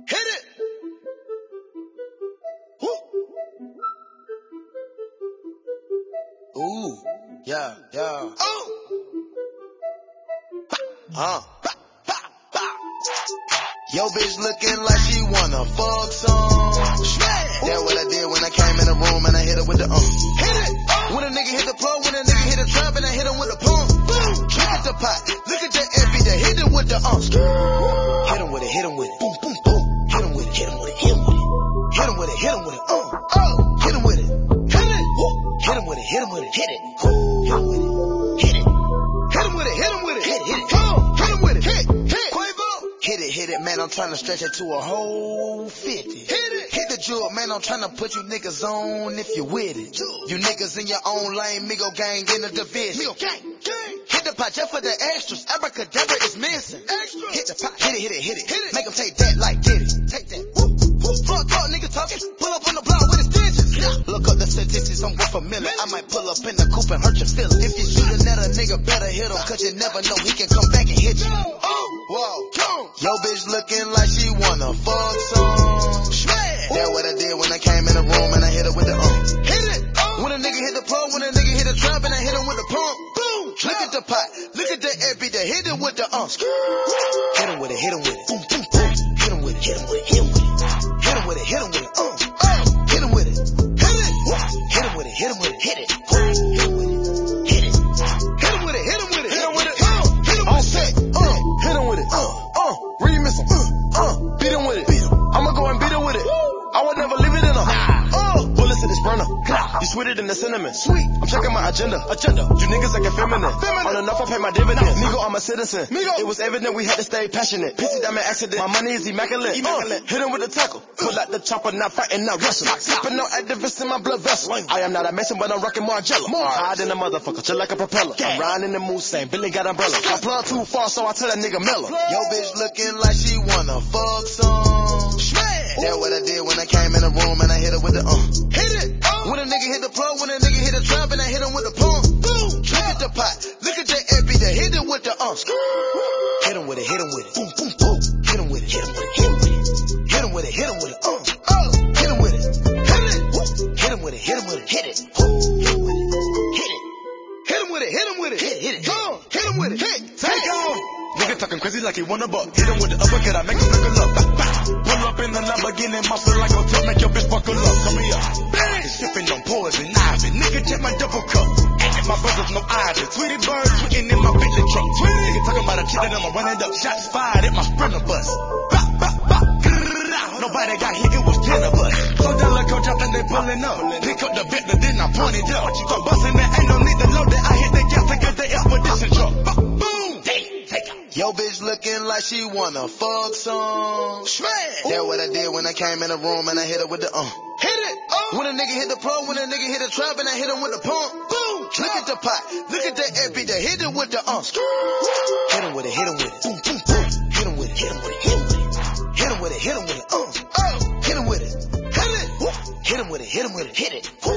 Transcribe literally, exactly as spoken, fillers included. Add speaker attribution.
Speaker 1: Hit it. Woo. Ooh. Yeah, yeah. Oh. Huh. Yo, bitch looking like she wanna fuck some. That's what I did when I came in the room and I hit her with the um. Hit it. When a nigga hit the plug, when a nigga hit the trap and I hit him with the pump. Boom. Look at the pot. Look at that F B that hit him with the um. Hit him with it, hit him with it. Boom, boom, boom. Hit him with it, hit him with it, hit him with it. Hit him with it, hit him with it. Uh. Oh. Hit him with it. Hit it. Hit him with it, hit him with it. Hit it. Hit him with it. Hit it. Hit him with it, hit him with it. Hit it, hit it. Come on. Hit him with it. Hit, hit. Quavo. Hit it, hit it, man. I'm trying to stretch it to a whole fifty. Hit it. Hit the jewel, man. I'm trying to put you niggas on if you with it. You niggas in your own lane, Migo gang in the division. Migo gang, gang. Hit the pot just for the extras. Abracadabra is missing. Extra. Hit the pot, hit it, hit it, hit it. Hit it. Make them take that like get it. Take that. Woo, woo. Fuck, fuck, nigga talking. Pull up on the block with his stitches. Yeah. Look up the statistics, I'm worth a million. I might pull up in the coupe and hurt your feelings. If you shootin' at a nigga, better hit him, cause you never know he can come back and hit you. Oh, whoa, yo, bitch looking like she wanna fuck some. That's what I did when I came in the room and I hit her with the um. Hit it. When a nigga hit the plug, when a nigga hit the trap and I hit him with the pump. Boom. Look at the pot. Look at that F B that hit him with the um. Hit him with it, hit him with it. Boom, boom, boom. Hit him with it, hit him with it, hit him with it. Hit him with it, hit him with it. Uh. Hit him with it. Hit it. Hit him with it, hit him with it. Hit it. Hit him with it. Hit it. Hit him with it, hit him with it. Hit him with it. Uh. Hit him with it. Uh. Hit him with it. Uh. Uh. Remix him. Uh. Uh. Beat him with it. Beat him. I'ma go and beat him with it. I would never leave it in a. Uh. Bullets in this burner. You sweeter than the cinnamon. Sweet. I'm checking my agenda. Agenda. You niggas acting feminine. Feminine. On enough, I pay my dividends. Migo, I'm a citizen. Migo. It was evident we had to stay passionate. Pissy diamond accident. My money is immaculate. Immaculate. Uh. Hit him with a tackle. Pull out the chopper, not fighting, not wrestling. Sipping no activists in my blood vessel. I am not a mason, but I'm rocking Margiela. More. Hide in a motherfucker, chill like a propeller. I'm riding in the mood, same. Billy got umbrella. I plug too far, so I tell that nigga Miller. Yo, bitch looking like she wanna fuck some. That's what I did when I came in the room and I hit her with the um. Hit it. Uh. When a nigga hit the plug, when a nigga hit the trap and I hit him with the pump. Boom. Look at the pot. Look at that F B that hit him with the um. Hit him with it, hit him with it. Boom, boom, boom. Hit him with it, hit him with it, hit him with it. Hit him with it, hit him with it. Uh. Oh. Hit him with it. Hit it. Hit him with it, hit him with it. Hit it. Hit him with it. Hit it. Hit him with it, hit him with it. Hit it, hit it. Go on. Hit him with it. Hit. Take off. Nigga talking crazy like he wanna buck. Hit him with the uppercut, I make him knuckle up. Pull up in the Lamborghini, muscle like a top, make your bitch buckle up. Come here. Bang! Sipping on poison ivy. Nigga check my double cup. And my brothers no ivy. Tweety bird tweeting in my Bentley truck. Tweety. Nigga talking about a chick that I'ma run it up. Shots fired at my Sprinter bus. Bop, bop, bop. Nobody got hit, it was ten of us. So Delacoe dropped and they pulling up. Pick up the Bentley, then I point it up. So busting that, ain't no need to load it. I hit the gas to get the expedition truck. Boom! Take out. Yo, bitch looking like she wanna fuck some. That's what I did when I came in the room and I hit her with the um. Hit it. Uh. When a nigga hit the plug, when a nigga hit the trap and I hit him with the pump. Boom. Look at the pot. Look at that F B that hit him with the um. Hit him with it, hit him with it. Boom, boom, boom. Hit him with it, hit him with it, hit him with it. Hit him with it, hit him with it. Uh. Oh. Hit him with it. Hit it. Hit him with it, hit him with it. Hit it.